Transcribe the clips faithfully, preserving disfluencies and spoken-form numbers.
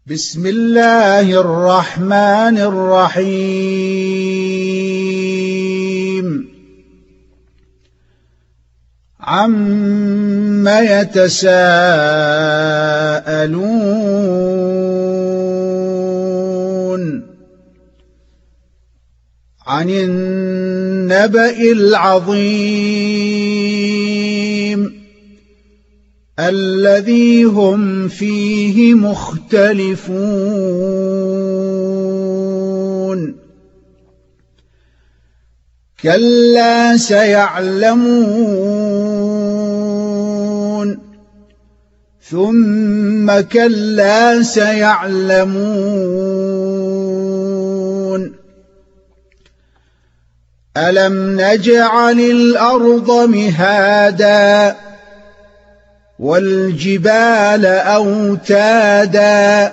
بسم الله الرحمن الرحيم عم يتساءلون عن النبأ العظيم الذي هم فيه مختلفون كلا سيعلمون ثم كلا سيعلمون ألم نجعل الأرض مهادا والجبال أوتادا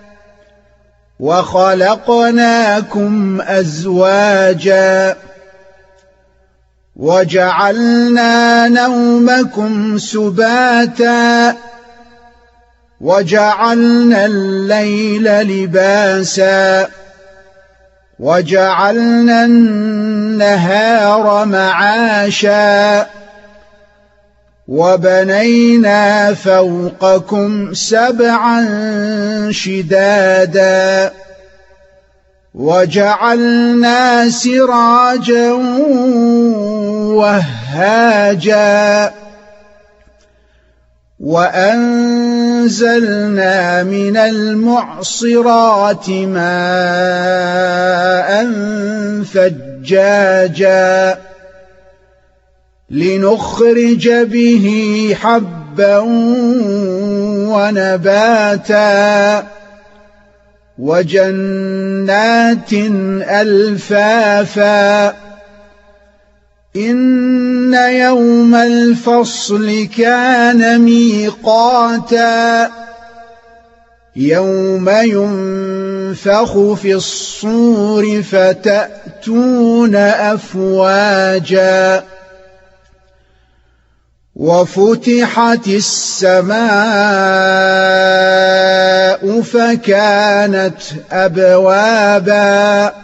وخلقناكم أزواجا وجعلنا نومكم سباتا وجعلنا الليل لباسا وجعلنا النهار معاشا وبنينا فوقكم سبعا شدادا وجعلنا سراجا وهاجا وأنزلنا من المعصرات ماء ثجاجا لنخرج به حبا ونباتا وجنات ألفافا إن يوم الفصل كان ميقاتا يوم ينفخ في الصور فتأتون أفواجا وفتحت السماء فكانت أبوابا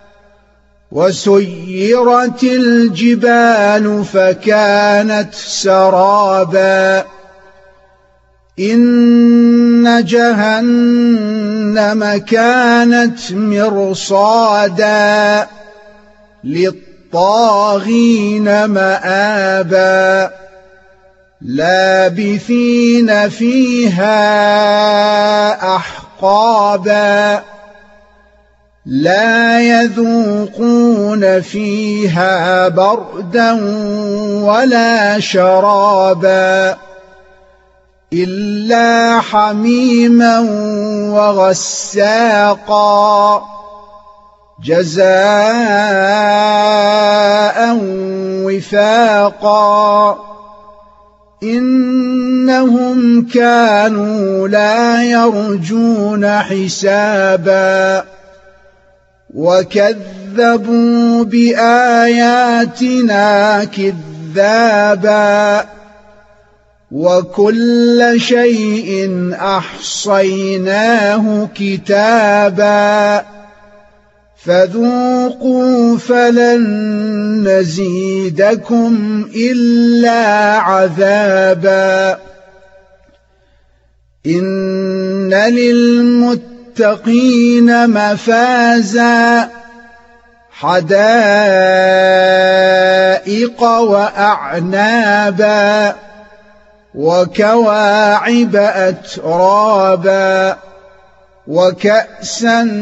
وسيرت الجبال فكانت سرابا إن جهنم كانت مرصادا للطاغين مآبا لابثين فيها أحقابا لا يذوقون فيها بردا ولا شرابا إلا حميما وغساقا جزاء وفاقا إنهم كانوا لا يرجون حسابا وكذبوا بآياتنا كذابا وكل شيء أحصيناه كتابا فذوقوا فلن نزيدكم إلا عذابا إن للمتقين مفازا حدائق وأعنابا وكواعب أترابا وكأسا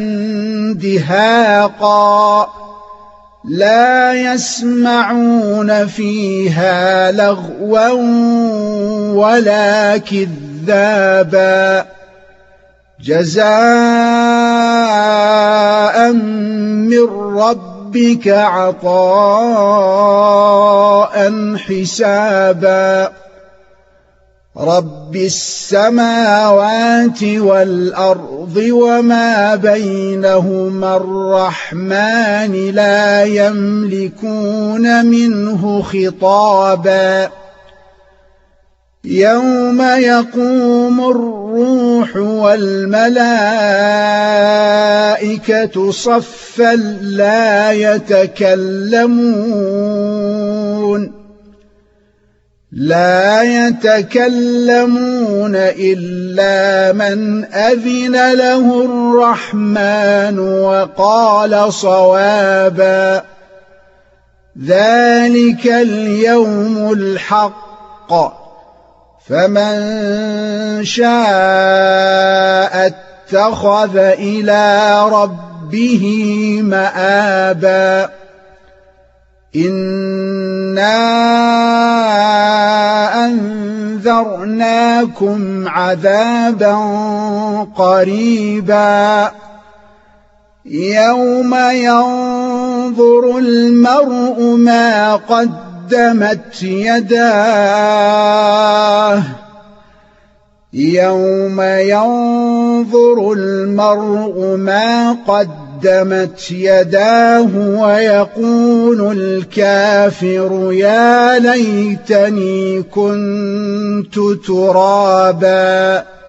دهاقا لا يسمعون فيها لغوا ولا كذابا جزاء من ربك عطاء حسابا رب السماوات والأرض وما بينهما الرحمن لا يملكون منه خطابا يوم يقوم الرحمن الروح والملائكة صفا لا يتكلمون لا يتكلمون إلا من أذن له الرحمن وقال صوابا ذلك اليوم الحق فمن شاء اتخذ إلى ربه مآبا إنا أنذرناكم عذابا قريبا يوم ينظر المرء ما قدمت يداه يوم ينظر المرء ما قدمت يداه ويقول الكافر يا ليتني كنت ترابا